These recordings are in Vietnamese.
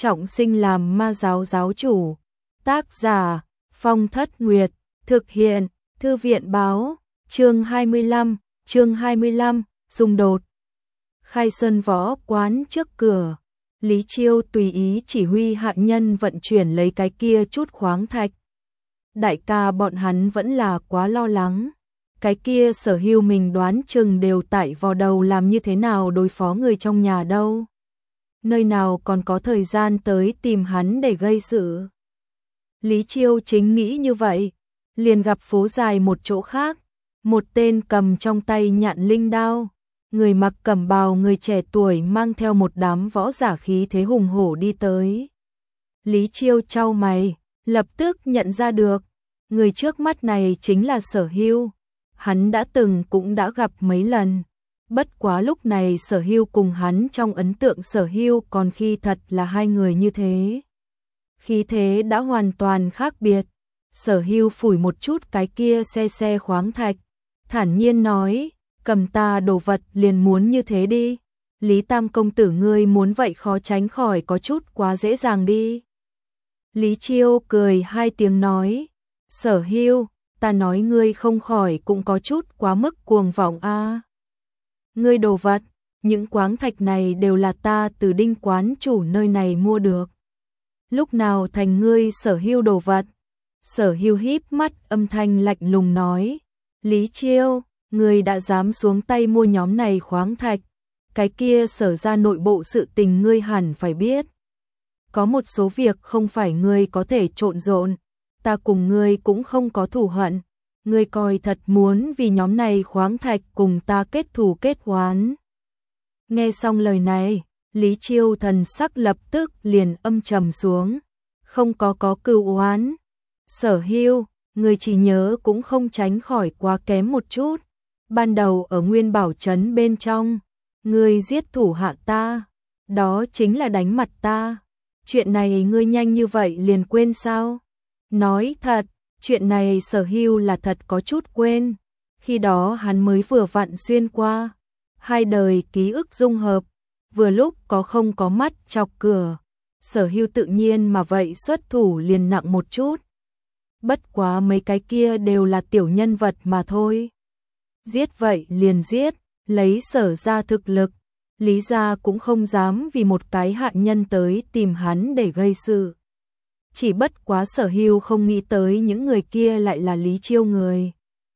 trọng sinh làm ma giáo giáo chủ. Tác giả Phong Thất Nguyệt. Thực hiện Thư viện báo. Chương 25, xung đột. Khai Sơn võ quán trước cửa, Lý Chiêu tùy ý chỉ huy hạ nhân vận chuyển lấy cái kia chút khoáng thạch. Đại ca bọn hắn vẫn là quá lo lắng. Cái kia Sở Hưu mình đoán chừng đều tại vào đầu làm như thế nào đối phó người trong nhà đâu. Nơi nào còn có thời gian tới tìm hắn để gây sự. Lý Chiêu chính nghĩ như vậy, liền gặp phố dài một chỗ khác, một tên cầm trong tay nhạn linh đao, người mặc cẩm bào người trẻ tuổi mang theo một đám võ giả khí thế hùng hổ đi tới. Lý Chiêu chau mày, lập tức nhận ra được, người trước mắt này chính là Sở Hưu. Hắn cũng đã gặp mấy lần. Bất quá lúc này Sở Hưu cùng hắn trong ấn tượng Sở Hưu còn khi thật là hai người như thế. Khí thế đã hoàn toàn khác biệt. Sở Hưu phủi một chút cái kia xe khoáng thạch, thản nhiên nói, cầm ta đồ vật liền muốn như thế đi. Lý Tam công tử ngươi muốn vậy khó tránh khỏi có chút quá dễ dàng đi. Lý Chiêu cười hai tiếng nói, Sở Hưu, ta nói ngươi không khỏi cũng có chút quá mức cuồng vọng a. Ngươi đồ vật, những khoáng thạch này đều là ta từ Đinh quán chủ nơi này mua được. Lúc nào thành ngươi Sở Hưu đồ vật? Sở Hưu híp mắt âm thanh lạnh lùng nói, Lý Chiêu, ngươi đã dám xuống tay mua nhóm này khoáng thạch, cái kia Sở ra nội bộ sự tình ngươi hẳn phải biết. Có một số việc không phải ngươi có thể trộn rộn, ta cùng ngươi cũng không có thù hận, ngươi coi thật muốn vì nhóm này khoáng thạch cùng ta kết thù kết oán. Nghe xong lời này, Lý Chiêu thần sắc lập tức liền âm trầm xuống, không có cừu oán. Sở Hưu, người chỉ nhớ cũng không tránh khỏi quá kém một chút. Ban đầu ở Nguyên Bảo Trấn bên trong, ngươi giết thủ hạ ta, đó chính là đánh mặt ta. Chuyện này ngươi nhanh như vậy liền quên sao? Nói thật, chuyện này Sở Hưu là thật có chút quên. Khi đó hắn mới vừa vặn xuyên qua, hai đời ký ức dung hợp, vừa lúc không có mắt chọc cửa. Sở Hưu tự nhiên mà vậy xuất thủ liền nặng một chút. Bất quá mấy cái kia đều là tiểu nhân vật mà thôi. Giết vậy liền giết, lấy Sở ra thực lực, Lý gia cũng không dám vì một cái hạ nhân tới tìm hắn để gây sự. Chỉ bất quá Sở Hưu không nghĩ tới những người kia lại là Lý Chiêu người.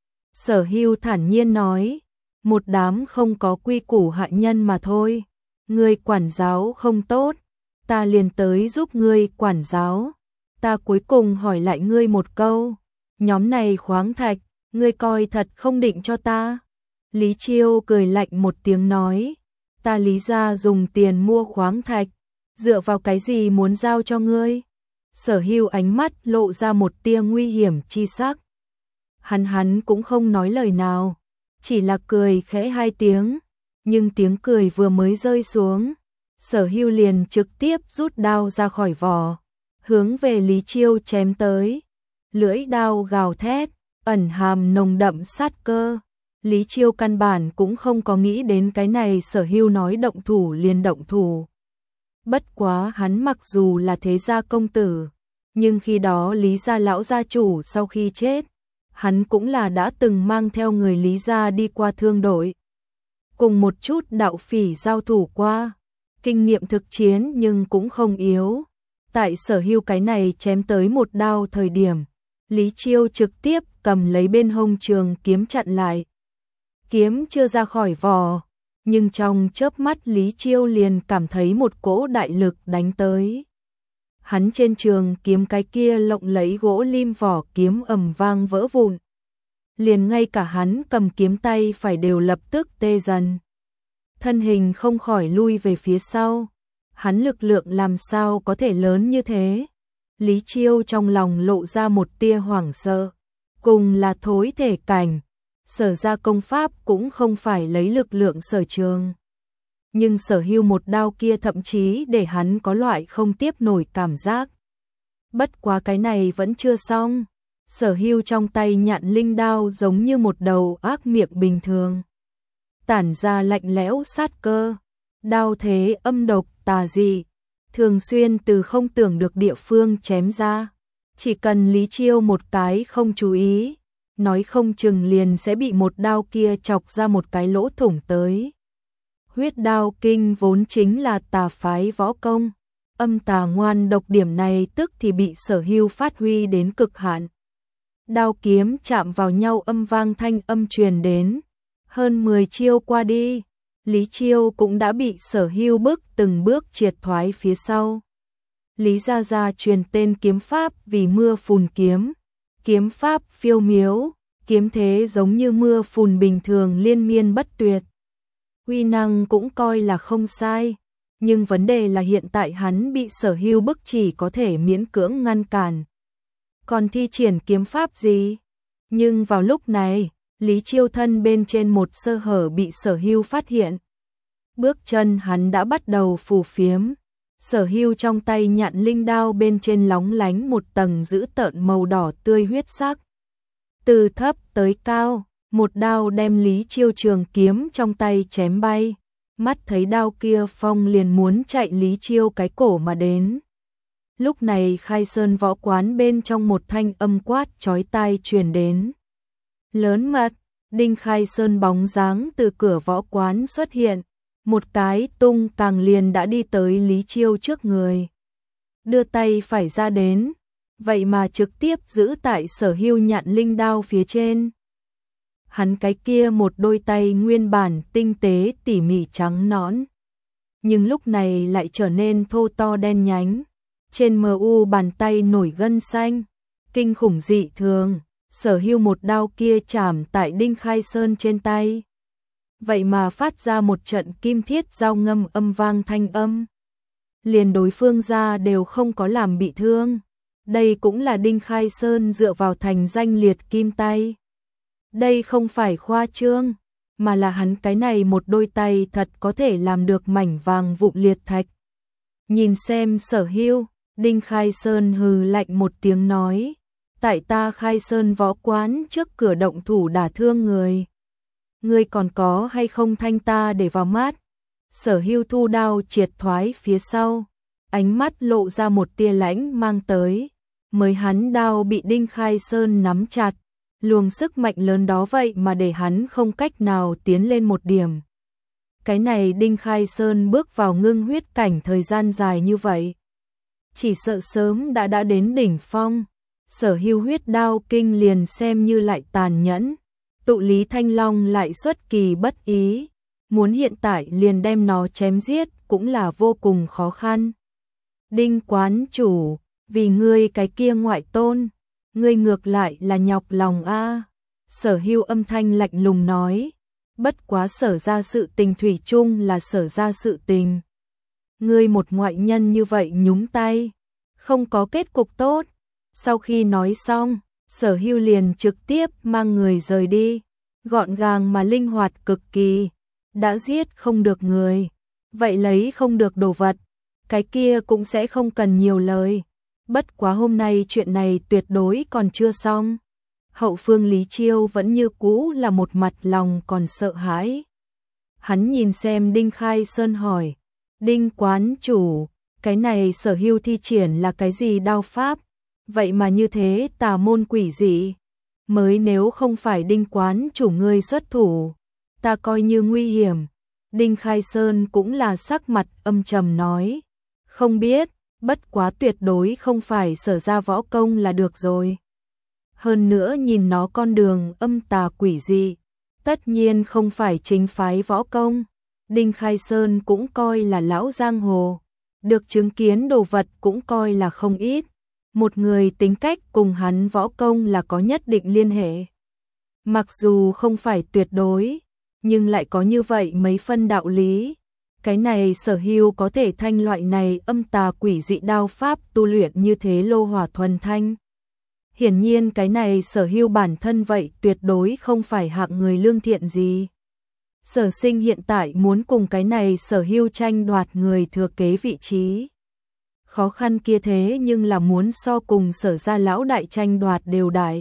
Sở Hưu thản nhiên nói, một đám không có quy củ hạ nhân mà thôi. Ngươi quản giáo không tốt, ta liền tới giúp ngươi quản giáo. Ta cuối cùng hỏi lại ngươi một câu, nhóm này khoáng thạch, ngươi coi thật không định cho ta. Lý Chiêu cười lạnh một tiếng nói, ta Lý gia dùng tiền mua khoáng thạch, dựa vào cái gì muốn giao cho ngươi? Sở Hưu ánh mắt lộ ra một tia nguy hiểm chi sắc. Hắn cũng không nói lời nào, chỉ là cười khẽ hai tiếng, nhưng tiếng cười vừa mới rơi xuống, Sở Hưu liền trực tiếp rút đao ra khỏi vỏ, hướng về Lý Chiêu chém tới. Lưỡi đao gào thét, ẩn hàm nồng đậm sát cơ. Lý Chiêu căn bản cũng không có nghĩ đến cái này, Sở Hưu nói động thủ liền động thủ. Bất quá hắn mặc dù là thế gia công tử, nhưng khi đó Lý gia lão gia chủ sau khi chết, hắn cũng là đã từng mang theo người Lý gia đi qua thương đội, cùng một chút đạo phỉ giao thủ qua, kinh nghiệm thực chiến nhưng cũng không yếu. Tại Sở Hưu cái này chém tới một đao thời điểm, Lý Chiêu trực tiếp cầm lấy bên hông trường kiếm chặn lại. Kiếm chưa ra khỏi vỏ, nhưng trong chớp mắt Lý Chiêu liền cảm thấy một cỗ đại lực đánh tới. Hắn trên trường kiếm cái kia lộng lẫy gỗ lim vỏ kiếm ầm vang vỡ vụn. Liền ngay cả hắn cầm kiếm tay phải đều lập tức tê dần. Thân hình không khỏi lui về phía sau. Hắn lực lượng làm sao có thể lớn như thế? Lý Chiêu trong lòng lộ ra một tia hoảng sợ. Cùng là thối thể cảnh, Sở ra công pháp cũng không phải lấy lực lượng sở trường. Nhưng Sở Hưu một đao kia thậm chí để hắn có loại không tiếp nổi cảm giác. Bất quá cái này vẫn chưa xong. Sở Hưu trong tay nhạn linh đao giống như một đầu ác miệng bình thường, tản ra lạnh lẽo sát cơ, đao thế âm độc tà dị, thường xuyên từ không tưởng được địa phương chém ra. Chỉ cần Lý Chiêu một cái không chú ý, nói không chừng liền sẽ bị một đao kia chọc ra một cái lỗ thủng tới. Huyết đao kinh vốn chính là tà phái võ công, âm tà ngoan độc điểm này tức thì bị Sở Hưu phát huy đến cực hạn. Đao kiếm chạm vào nhau âm vang thanh âm truyền đến, hơn 10 chiêu qua đi, Lý Chiêu cũng đã bị Sở Hưu bức từng bước triệt thoái phía sau. Lý Gia Gia truyền tên kiếm pháp vì mưa phùn kiếm, kiếm pháp phiêu miếu, kiếm thế giống như mưa phùn bình thường liên miên bất tuyệt. Uy năng cũng coi là không sai, nhưng vấn đề là hiện tại hắn bị Sở Hưu bức chỉ có thể miễn cưỡng ngăn cản. Còn thi triển kiếm pháp gì? Nhưng vào lúc này, Lý Chiêu thân bên trên một sơ hở bị Sở Hưu phát hiện. Bước chân hắn đã bắt đầu phù phiếm. Sở Hưu trong tay nhạn linh đao bên trên lóng lánh một tầng dữ tợn màu đỏ tươi huyết sắc. Từ thấp tới cao, một đao đem Lý Chiêu trường kiếm trong tay chém bay. Mắt thấy đao kia phong liền muốn chạy Lý Chiêu cái cổ mà đến. Lúc này Khai Sơn võ quán bên trong một thanh âm quát chói tai truyền đến. Lớn mật, Đinh Khai Sơn bóng dáng từ cửa võ quán xuất hiện, một cái tung càng liền đã đi tới Lý Chiêu trước người. Đưa tay phải ra đến, vậy mà trực tiếp giữ tại Sở Hưu nhạn linh đao phía trên. Hắn cái kia một đôi tay nguyên bản tinh tế tỉ mỉ trắng nõn, nhưng lúc này lại trở nên thô to đen nhánh. Trên mu bàn tay nổi gân xanh, kinh khủng dị thường, Sở Hưu một đao kia chạm tại Đinh Khai Sơn trên tay. Vậy mà phát ra một trận kim thiết giao ngâm âm vang thanh âm. Liền đối phương ra đều không có làm bị thương. Đây cũng là Đinh Khai Sơn dựa vào thành danh liệt kim tay. Đây không phải khoa trương, mà là hắn cái này một đôi tay thật có thể làm được mảnh vàng vụn liệt thạch. Nhìn xem Sở Hưu, Đinh Khai Sơn hừ lạnh một tiếng nói, tại ta Khai Sơn võ quán trước cửa động thủ đả thương người. Ngươi còn có hay không thanh ta để vào mắt? Sở Hưu thu đao triệt thoái phía sau, ánh mắt lộ ra một tia lãnh mang tới. Mới hắn đao bị Đinh Khai Sơn nắm chặt, luồng sức mạnh lớn đó vậy mà để hắn không cách nào tiến lên một điểm. Cái này Đinh Khai Sơn bước vào ngưng huyết cảnh thời gian dài như vậy, chỉ sợ sớm đã đến đỉnh phong. Sở Hưu huyết đao kinh liền xem như lại tàn nhẫn, tụ Lý Thanh Long lại xuất kỳ bất ý, muốn hiện tại liền đem nó chém giết cũng là vô cùng khó khăn. Đinh quán chủ, vì ngươi cái kia ngoại tôn, ngươi ngược lại là nhọc lòng a. Sở Hưu âm thanh lạnh lùng nói, bất quá Sở ra sự tình thủy chung là Sở ra sự tình. Ngươi một ngoại nhân như vậy nhúng tay, không có kết cục tốt. Sau khi nói xong, Sở Hưu liền trực tiếp mang người rời đi, gọn gàng mà linh hoạt cực kỳ. Đã giết không được người, vậy lấy không được đồ vật, cái kia cũng sẽ không cần nhiều lời. Bất quá hôm nay chuyện này tuyệt đối còn chưa xong. Hậu phương Lý Chiêu vẫn như cũ là một mặt lòng còn sợ hãi. Hắn nhìn xem Đinh Khai Sơn hỏi, Đinh quán chủ, cái này Sở Hưu thi triển là cái gì đao pháp? Vậy mà như thế tà môn quỷ dị, mới nếu không phải Đinh quán chủ ngươi xuất thủ, ta coi như nguy hiểm. Đinh Khai Sơn cũng là sắc mặt âm trầm nói, không biết, bất quá tuyệt đối không phải Sở ra võ công là được rồi. Hơn nữa nhìn nó con đường âm tà quỷ dị, tất nhiên không phải chính phái võ công. Đinh Khai Sơn cũng coi là lão giang hồ, được chứng kiến đồ vật cũng coi là không ít. Một người tính cách cùng hắn võ công là có nhất định liên hệ. Mặc dù không phải tuyệt đối, nhưng lại có như vậy mấy phân đạo lý. Cái này Sở Hưu có thể thanh loại này âm tà quỷ dị đao pháp tu luyện như thế lô hỏa thuần thanh. Hiển nhiên cái này Sở Hưu bản thân vậy tuyệt đối không phải hạng người lương thiện gì. Sở Sinh hiện tại muốn cùng cái này Sở Hưu tranh đoạt người thừa kế vị trí. Khó khăn kia thế nhưng là muốn so cùng Sở gia lão đại tranh đoạt đều đại.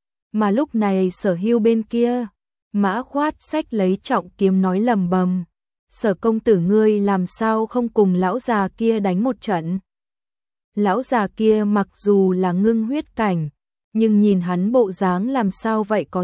Mà lúc này Sở Hưu bên kia, Mã Khoát xách lấy trọng kiếm nói lầm bầm, Sở công tử ngươi làm sao không cùng lão già kia đánh một trận? Lão già kia mặc dù là ngưng huyết cảnh, nhưng nhìn hắn bộ dáng làm sao vậy có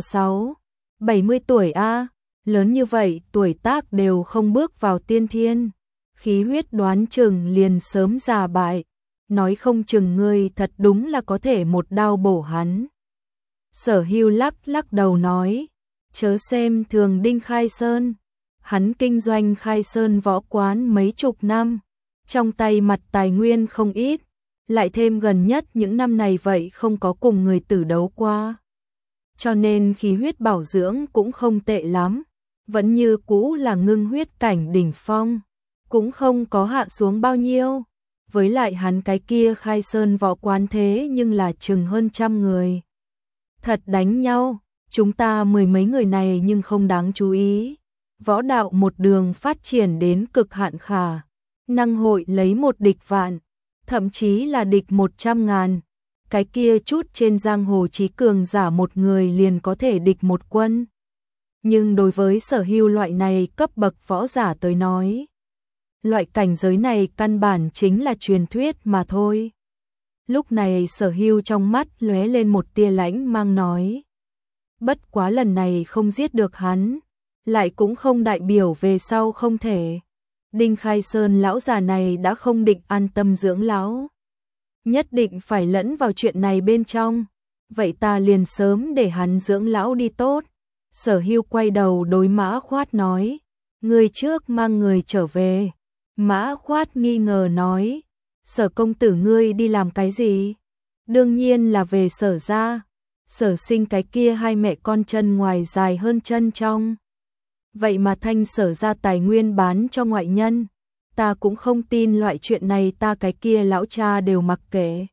70 tuổi a, lớn như vậy tuổi tác đều không bước vào tiên thiên, khí huyết đoán chừng liền sớm già bại, nói không chừng ngươi thật đúng là có thể một đao bổ hắn. Sở Hưu lắc lắc đầu nói, chớ xem thường Đinh Khai Sơn, hắn kinh doanh Khai Sơn võ quán mấy chục năm, trong tay mặt tài nguyên không ít, lại thêm gần nhất những năm này vậy không có cùng người tử đấu qua. Cho nên khí huyết bảo dưỡng cũng không tệ lắm, vẫn như cũ là ngưng huyết cảnh đỉnh phong, cũng không có hạ xuống bao nhiêu. Với lại hắn cái kia Khai Sơn võ quán thế nhưng là chừng hơn 100 người. Thật đánh nhau, chúng ta mười mấy người này nhưng không đáng chú ý. Võ đạo một đường phát triển đến cực hạn khả năng hội lấy một địch vạn, thậm chí là địch 100.000. Cái kia chút trên giang hồ trí cường giả một người liền có thể địch một quân. Nhưng đối với Sở Hưu loại này cấp bậc võ giả tới nói, loại cảnh giới này căn bản chính là truyền thuyết mà thôi. Lúc này Sở Hưu trong mắt lóe lên một tia lãnh mang nói, bất quá lần này không giết được hắn, lại cũng không đại biểu về sau không thể. Đinh Khai Sơn lão già này đã không định an tâm dưỡng lão, nhất định phải lẫn vào chuyện này bên trong, vậy ta liền sớm để hắn dưỡng lão đi tốt. Sở Hưu quay đầu đối Mã Khoát nói, người trước mang người trở về. Mã Khoát nghi ngờ nói, Sở công tử ngươi đi làm cái gì? Đương nhiên là về Sở gia. Sở Sinh cái kia hai mẹ con chân ngoài dài hơn chân trong. Vậy mà thanh Sở gia tài nguyên bán cho ngoại nhân, ta cũng không tin loại chuyện này, ta cái kia lão cha đều mặc kệ.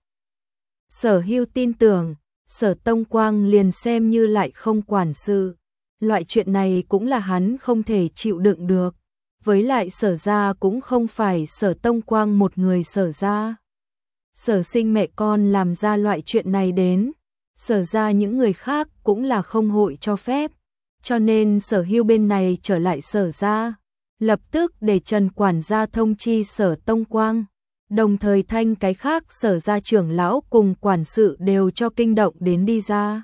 Sở Hưu tin tưởng, Sở Tông Quang liền xem như lại không quản sự, loại chuyện này cũng là hắn không thể chịu đựng được. Với lại Sở gia cũng không phải Sở Tông Quang một người Sở gia. Sở Sinh mẹ con làm ra loại chuyện này đến, Sở gia những người khác cũng là không hội cho phép. Cho nên Sở Hưu bên này trở lại Sở gia, lập tức để Trần quản gia thông chi Sở Tông Quang, đồng thời thanh cái khác Sở gia trưởng lão cùng quản sự đều cho kinh động đến đi ra.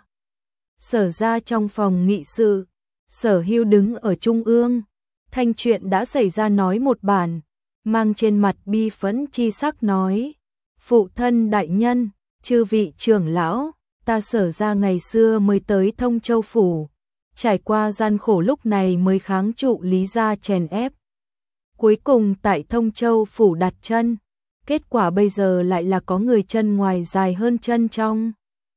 Sở gia trong phòng nghị sự, Sở Hưu đứng ở trung ương, thanh chuyện đã xảy ra nói một bản, mang trên mặt bi phẫn chi sắc nói, phụ thân đại nhân, chư vị trưởng lão, ta Sở gia ngày xưa mới tới Thông Châu phủ, trải qua gian khổ lúc này mới kháng trụ Lý gia chèn ép. Cuối cùng tại Thông Châu phủ đặt chân, kết quả bây giờ lại là có người chân ngoài dài hơn chân trong,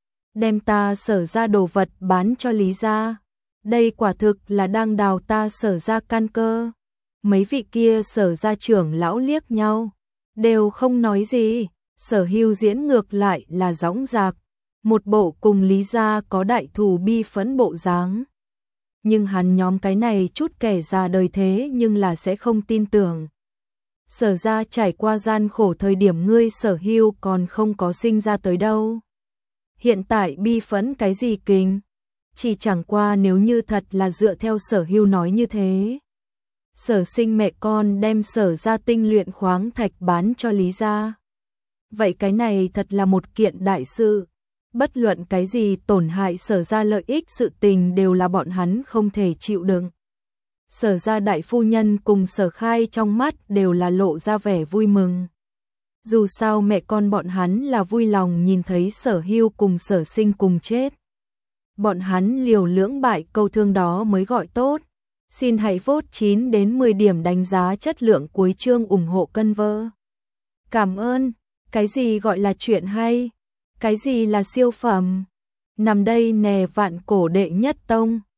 đem ta Sở gia đồ vật bán cho Lý gia. Đây quả thực là đang đào ta Sở gia căn cơ. Mấy vị kia Sở gia trưởng lão liếc nhau, đều không nói gì. Sở Hưu diễn ngược lại là dõng dạc, một bộ cùng Lý gia có đại thù bi phẫn bộ dáng. Nhưng hắn nhóm cái này chút kẻ già đời thế nhưng là sẽ không tin tưởng. Sở gia trải qua gian khổ thời điểm ngươi Sở Hưu còn không có sinh ra tới đâu. Hiện tại bi phẫn cái gì kinh? Chỉ chẳng qua nếu như thật là dựa theo Sở Hưu nói như thế, Sở Sinh mẹ con đem Sở gia tinh luyện khoáng thạch bán cho Lý gia, vậy cái này thật là một kiện đại sự. Bất luận cái gì tổn hại Sở gia lợi ích sự tình đều là bọn hắn không thể chịu đựng. Sở gia đại phu nhân cùng Sở Khai trong mắt đều là lộ ra vẻ vui mừng. Dù sao mẹ con bọn hắn là vui lòng nhìn thấy Sở Hưu cùng Sở Sinh cùng chết. Bọn hắn liều lưỡng bại câu thương đó mới gọi tốt. Xin hãy vote 9 đến 10 điểm đánh giá chất lượng cuối chương ủng hộ cân vơ. Cảm ơn. Cái gì gọi là chuyện hay? Cái gì là siêu phẩm? Nằm đây nè vạn cổ đệ nhất tông.